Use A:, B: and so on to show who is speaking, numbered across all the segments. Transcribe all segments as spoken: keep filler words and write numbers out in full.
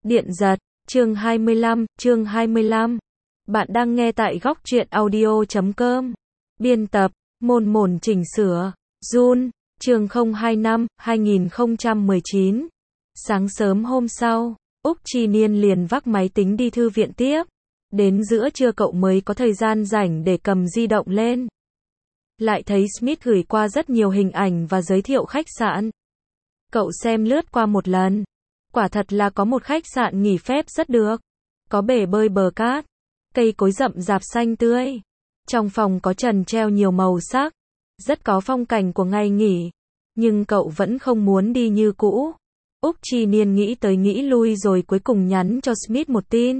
A: Điện giật, chương hai mươi lăm, chương hai mươi lăm. Bạn đang nghe tại góc truyện audio chấm com. Biên tập, mồn mồn chỉnh sửa, Jun, chương không hai năm, hai nghìn không trăm mười chín. Sáng sớm hôm sau, Úc Chi Niên liền vác máy tính đi thư viện tiếp. Đến giữa trưa cậu mới có thời gian rảnh để cầm di động lên. Lại thấy Smith gửi qua rất nhiều hình ảnh và giới thiệu khách sạn. Cậu xem lướt qua một lần. Quả thật là có một khách sạn nghỉ phép rất được. Có bể bơi bờ cát, cây cối rậm rạp xanh tươi. Trong phòng có trần treo nhiều màu sắc, rất có phong cảnh của ngày nghỉ. Nhưng cậu vẫn không muốn đi như cũ. Úc Chi Niên nghĩ tới nghĩ lui rồi cuối cùng nhắn cho Smith một tin.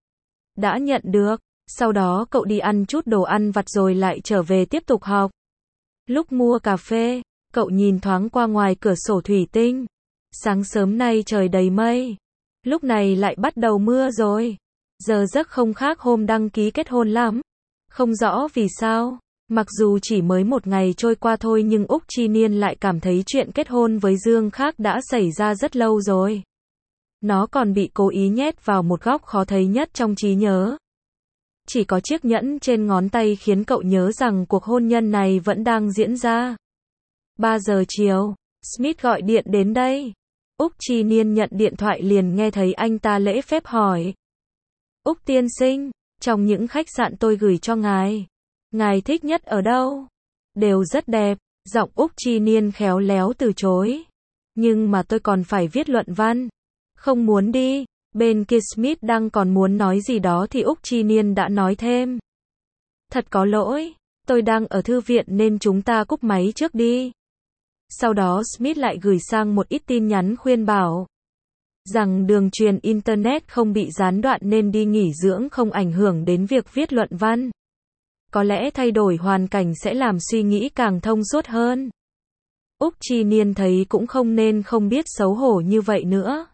A: Đã nhận được. Sau đó cậu đi ăn chút đồ ăn vặt rồi lại trở về tiếp tục học. Lúc mua cà phê, cậu nhìn thoáng qua ngoài cửa sổ thủy tinh. Sáng sớm nay trời đầy mây. Lúc này lại bắt đầu mưa rồi. Giờ giấc không khác hôm đăng ký kết hôn lắm. Không rõ vì sao. Mặc dù chỉ mới một ngày trôi qua thôi nhưng Úc Chi Niên lại cảm thấy chuyện kết hôn với Dương Khác đã xảy ra rất lâu rồi. Nó còn bị cố ý nhét vào một góc khó thấy nhất trong trí nhớ. Chỉ có chiếc nhẫn trên ngón tay khiến cậu nhớ rằng cuộc hôn nhân này vẫn đang diễn ra. ba giờ chiều, Smith gọi điện đến đây. Úc Chi Niên nhận điện thoại liền nghe thấy anh ta lễ phép hỏi. Úc tiên sinh, trong những khách sạn tôi gửi cho ngài, ngài thích nhất ở đâu? Đều rất đẹp, giọng Úc Chi Niên khéo léo từ chối. Nhưng mà tôi còn phải viết luận văn. Không muốn đi. Bên kia Smith đang còn muốn nói gì đó thì Úc Chi Niên đã nói thêm. Thật có lỗi, tôi đang ở thư viện nên chúng ta cúp máy trước đi. Sau đó Smith lại gửi sang một ít tin nhắn khuyên bảo rằng đường truyền Internet không bị gián đoạn nên đi nghỉ dưỡng không ảnh hưởng đến việc viết luận văn. Có lẽ thay đổi hoàn cảnh sẽ làm suy nghĩ càng thông suốt hơn. Úc Chi Niên thấy cũng không nên không biết xấu hổ như vậy nữa.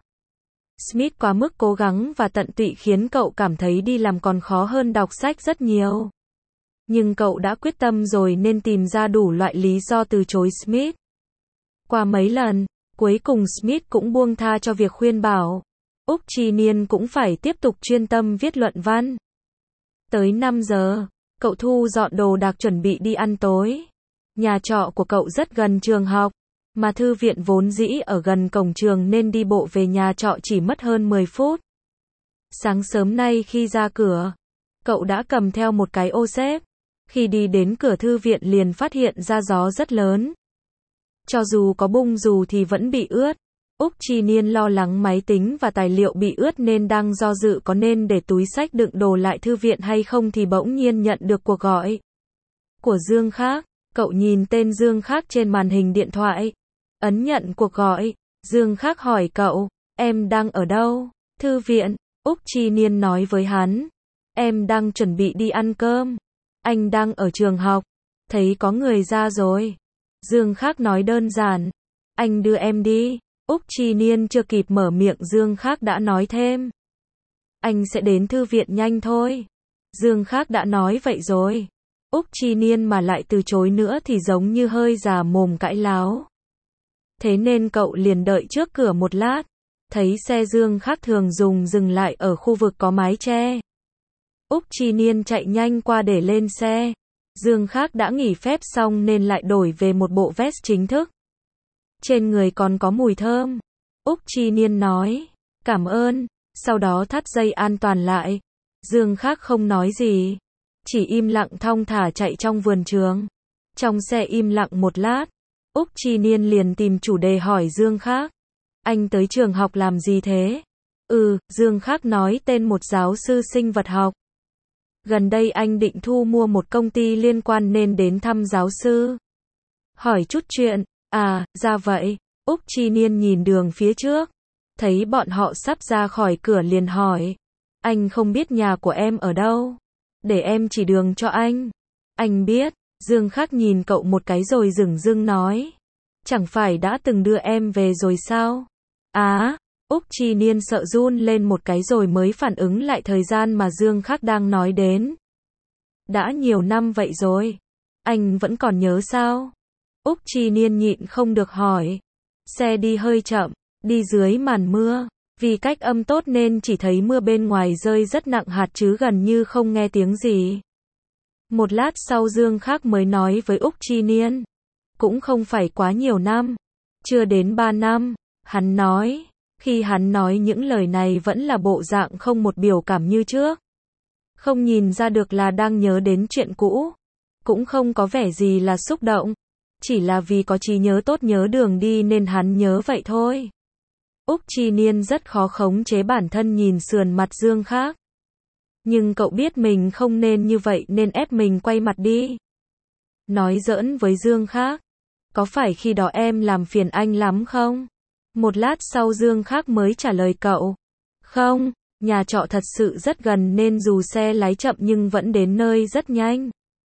A: Smith quá mức cố gắng và tận tụy khiến cậu cảm thấy đi làm còn khó hơn đọc sách rất nhiều. Nhưng cậu đã quyết tâm rồi nên tìm ra đủ loại lý do từ chối Smith. Qua mấy lần, cuối cùng Smith cũng buông tha cho việc khuyên bảo. Úc Chi Niên cũng phải tiếp tục chuyên tâm viết luận văn. Tới năm giờ, cậu thu dọn đồ đạc chuẩn bị đi ăn tối. Nhà trọ của cậu rất gần trường học, mà thư viện vốn dĩ ở gần cổng trường nên đi bộ về nhà trọ chỉ mất hơn mười phút. Sáng sớm nay khi ra cửa, cậu đã cầm theo một cái ô xếp. Khi đi đến cửa thư viện liền phát hiện ra gió rất lớn. Cho dù có bung dù thì vẫn bị ướt. Úc Chi Niên lo lắng máy tính và tài liệu bị ướt nên đang do dự có nên để túi sách đựng đồ lại thư viện hay không thì bỗng nhiên nhận được cuộc gọi của Dương Khác. Cậu nhìn tên Dương Khác trên màn hình điện thoại. Ấn nhận cuộc gọi. Dương Khác hỏi cậu, em đang ở đâu? Thư viện. Úc Chi Niên nói với hắn. Em đang chuẩn bị đi ăn cơm. Anh đang ở trường học. Thấy có người ra rồi. Dương Khác nói đơn giản. Anh đưa em đi. Úc Chi Niên chưa kịp mở miệng Dương Khác đã nói thêm. Anh sẽ đến thư viện nhanh thôi. Dương Khác đã nói vậy rồi. Úc Chi Niên mà lại từ chối nữa thì giống như hơi già mồm cãi láo. Thế nên cậu liền đợi trước cửa một lát. Thấy xe Dương Khác thường dùng dừng lại ở khu vực có mái che. Úc Chi Niên chạy nhanh qua để lên xe. Dương Khác đã nghỉ phép xong nên lại đổi về một bộ vest chính thức. Trên người còn có mùi thơm. Úc Chi Niên nói, cảm ơn, sau đó thắt dây an toàn lại. Dương Khác không nói gì, chỉ im lặng thong thả chạy trong vườn trường. Trong xe im lặng một lát, Úc Chi Niên liền tìm chủ đề hỏi Dương Khác. Anh tới trường học làm gì thế? Ừ, Dương Khác nói tên một giáo sư sinh vật học. Gần đây anh định thu mua một công ty liên quan nên đến thăm giáo sư. Hỏi chút chuyện. À, ra vậy. Úc Chi Niên nhìn đường phía trước. Thấy bọn họ sắp ra khỏi cửa liền hỏi. Anh không biết nhà của em ở đâu. Để em chỉ đường cho anh. Anh biết. Dương Khác nhìn cậu một cái rồi dửng dưng nói. Chẳng phải đã từng đưa em về rồi sao? Á, Úc Chi Niên sợ run lên một cái rồi mới phản ứng lại thời gian mà Dương Khác đang nói đến. Đã nhiều năm vậy rồi. Anh vẫn còn nhớ sao? Úc Chi Niên nhịn không được hỏi. Xe đi hơi chậm, đi dưới màn mưa. Vì cách âm tốt nên chỉ thấy mưa bên ngoài rơi rất nặng hạt chứ gần như không nghe tiếng gì. Một lát sau Dương Khắc mới nói với Úc Chi Niên. Cũng không phải quá nhiều năm. Chưa đến ba năm. Hắn nói. Khi hắn nói những lời này vẫn là bộ dạng không một biểu cảm như trước. Không nhìn ra được là đang nhớ đến chuyện cũ. Cũng không có vẻ gì là xúc động. Chỉ là vì có trí nhớ tốt nhớ đường đi nên hắn nhớ vậy thôi. Úc Chi Niên rất khó khống chế bản thân nhìn sườn mặt Dương Khắc. Nhưng cậu biết mình không nên như vậy nên ép mình quay mặt đi. Nói giỡn với Dương Khắc. Có phải khi đó em làm phiền anh lắm không? Một lát sau Dương Khắc mới trả lời cậu. Không, nhà trọ thật sự rất gần nên dù xe lái chậm nhưng vẫn đến nơi rất nhanh.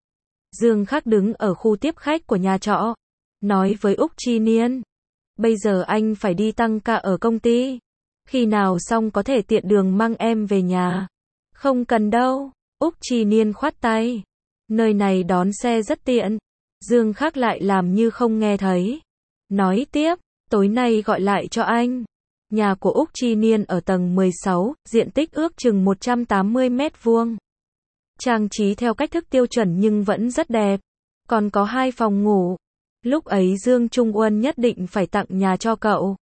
A: Dương Khắc đứng ở khu tiếp khách của nhà trọ. Nói với Úc Chi Niên. Bây giờ anh phải đi tăng ca ở công ty. Khi nào xong có thể tiện đường mang em về nhà. Không cần đâu. Úc Chi Niên khoát tay. Nơi này đón xe rất tiện. Dương Khắc lại làm như không nghe thấy. Nói tiếp. Tối nay gọi lại cho anh. Nhà của Úc Chi Niên ở tầng mười sáu, diện tích ước chừng một trăm tám mươi mét vuông. Trang trí theo cách thức tiêu chuẩn nhưng vẫn rất đẹp. Còn có hai phòng ngủ. Lúc ấy Dương Trung Uân nhất định phải tặng nhà cho cậu.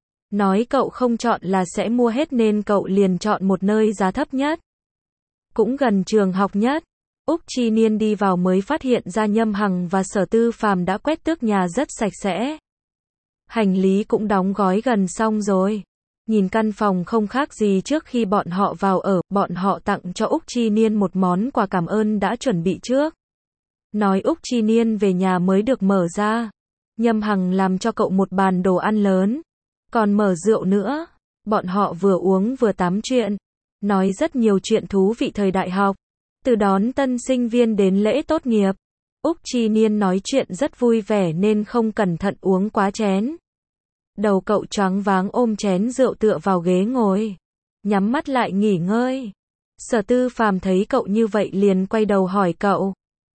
A: Nói cậu không chọn là sẽ mua hết nên cậu liền chọn một nơi giá thấp nhất. Cũng gần trường học nhất. Úc Chi Niên đi vào mới phát hiện ra Nhâm Hằng và Sở Tư Phàm đã quét tước nhà rất sạch sẽ. Hành lý cũng đóng gói gần xong rồi. Nhìn căn phòng không khác gì trước khi bọn họ vào ở, bọn họ tặng cho Úc Chi Niên một món quà cảm ơn đã chuẩn bị trước. Nói Úc Chi Niên về nhà mới được mở ra. Nhâm Hằng làm cho cậu một bàn đồ ăn lớn. Còn mở rượu nữa. Bọn họ vừa uống vừa tám chuyện. Nói rất nhiều chuyện thú vị thời đại học. Từ đón tân sinh viên đến lễ tốt nghiệp. Úc Chi Niên nói chuyện rất vui vẻ nên không cẩn thận uống quá chén. Đầu cậu choáng váng ôm chén rượu tựa vào ghế ngồi. Nhắm mắt lại nghỉ ngơi. Sở Tư Phàm thấy cậu như vậy liền quay đầu hỏi cậu.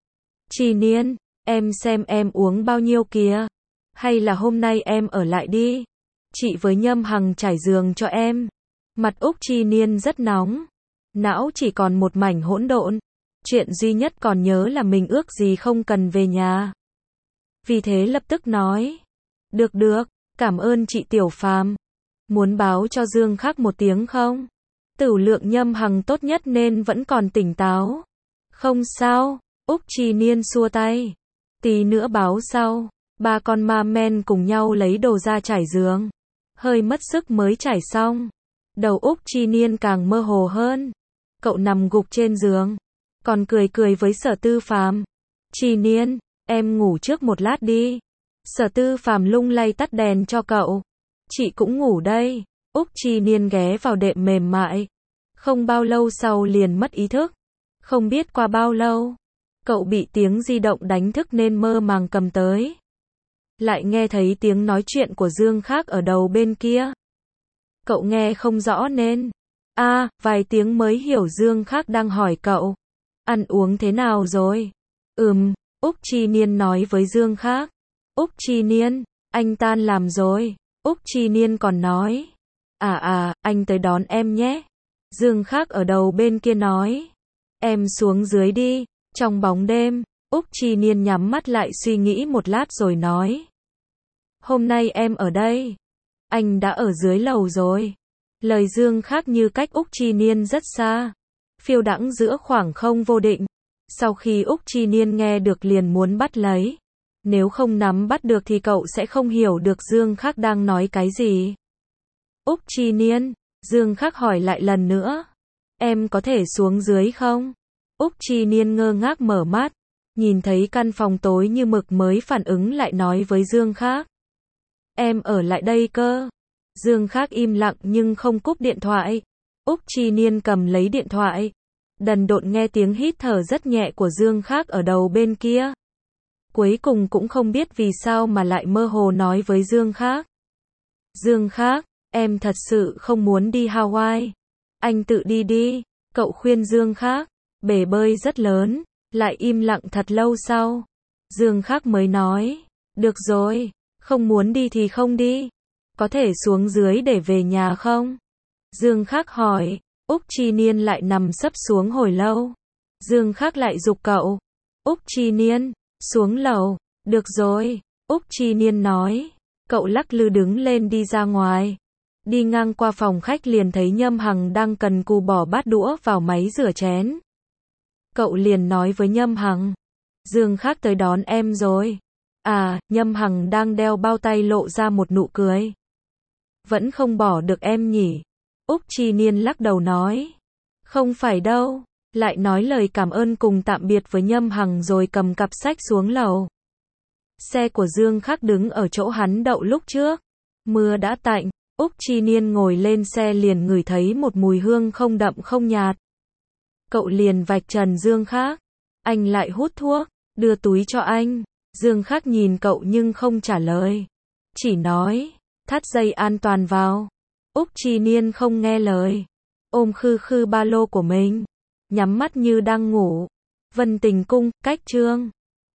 A: Chi Niên, em xem em uống bao nhiêu kìa. Hay là hôm nay em ở lại đi. Chị với Nhâm Hằng trải giường cho em. Mặt Úc Chi Niên rất nóng. Não chỉ còn một mảnh hỗn độn. Chuyện duy nhất còn nhớ là mình ước gì không cần về nhà. Vì thế lập tức nói. Được được, cảm ơn chị Tiểu Phàm. Muốn báo cho Dương Khắc một tiếng không? Tửu lượng Nhâm Hằng tốt nhất nên vẫn còn tỉnh táo. Không sao, Úc Chi Niên xua tay. Tí nữa báo sau. Ba con ma men cùng nhau lấy đồ ra trải giường. Hơi mất sức mới trải xong. Đầu Úc Chi Niên càng mơ hồ hơn. Cậu nằm gục trên giường. Còn cười cười với Sở Tư Phàm. Chi Niên, em ngủ trước một lát đi. Sở Tư Phàm lung lay tắt đèn cho cậu. Chị cũng ngủ đây. Úc Chi Niên ghé vào đệm mềm mại. Không bao lâu sau liền mất ý thức. Không biết qua bao lâu. Cậu bị tiếng di động đánh thức nên mơ màng cầm tới. Lại nghe thấy tiếng nói chuyện của Dương Khắc ở đầu bên kia. Cậu nghe không rõ nên. a à, vài tiếng mới hiểu Dương Khắc đang hỏi cậu. Ăn uống thế nào rồi? Ừm, Úc Chi Niên nói với Dương Khắc. Úc Chi Niên, anh tan làm rồi. Úc Chi Niên còn nói. À à, anh tới đón em nhé. Dương Khắc ở đầu bên kia nói. Em xuống dưới đi. Trong bóng đêm, Úc Chi Niên nhắm mắt lại suy nghĩ một lát rồi nói. Hôm nay em ở đây. Anh đã ở dưới lầu rồi. Lời Dương Khắc như cách Úc Chi Niên rất xa. Phiêu đãng giữa khoảng không vô định. Sau khi Úc Chi Niên nghe được liền muốn bắt lấy. Nếu không nắm bắt được thì cậu sẽ không hiểu được Dương Khắc đang nói cái gì. Úc Chi Niên, Dương Khắc hỏi lại lần nữa. Em có thể xuống dưới không? Úc Chi Niên ngơ ngác mở mắt. Nhìn thấy căn phòng tối như mực mới phản ứng lại nói với Dương Khắc. Em ở lại đây cơ. Dương Khắc im lặng nhưng không cúp điện thoại. Úc Chi Niên cầm lấy điện thoại. Đần độn nghe tiếng hít thở rất nhẹ của Dương Khắc ở đầu bên kia. Cuối cùng cũng không biết vì sao mà lại mơ hồ nói với Dương Khắc. Dương Khắc, em thật sự không muốn đi Hawaii. Anh tự đi đi. Cậu khuyên Dương Khắc. Bể bơi rất lớn. Lại im lặng thật lâu sau. Dương Khắc mới nói. Được rồi. Không muốn đi thì không đi. Có thể xuống dưới để về nhà không? Dương Khắc hỏi. Úc Chi Niên lại nằm sấp xuống hồi lâu. Dương Khắc lại giục cậu. Úc Chi Niên, xuống lầu. Được rồi, Úc Chi Niên nói. Cậu lắc lư đứng lên đi ra ngoài. Đi ngang qua phòng khách liền thấy Nhâm Hằng đang cần cù bỏ bát đũa vào máy rửa chén. Cậu liền nói với Nhâm Hằng. Dương Khắc tới đón em rồi. À, Nhâm Hằng đang đeo bao tay lộ ra một nụ cười. Vẫn không bỏ được em nhỉ? Úc Chi Niên lắc đầu nói. Không phải đâu. Lại nói lời cảm ơn cùng tạm biệt với Nhâm Hằng rồi cầm cặp sách xuống lầu. Xe của Dương Khắc đứng ở chỗ hắn đậu lúc trước. Mưa đã tạnh, Úc Chi Niên ngồi lên xe liền ngửi thấy một mùi hương không đậm không nhạt. Cậu liền vạch trần Dương Khắc. Anh lại hút thuốc, đưa túi cho anh. Dương Khắc nhìn cậu nhưng không trả lời. Chỉ nói, thắt dây an toàn vào. Úc Chi Niên không nghe lời. Ôm khư khư ba lô của mình. Nhắm mắt như đang ngủ. Vân Tình Cung, cách chương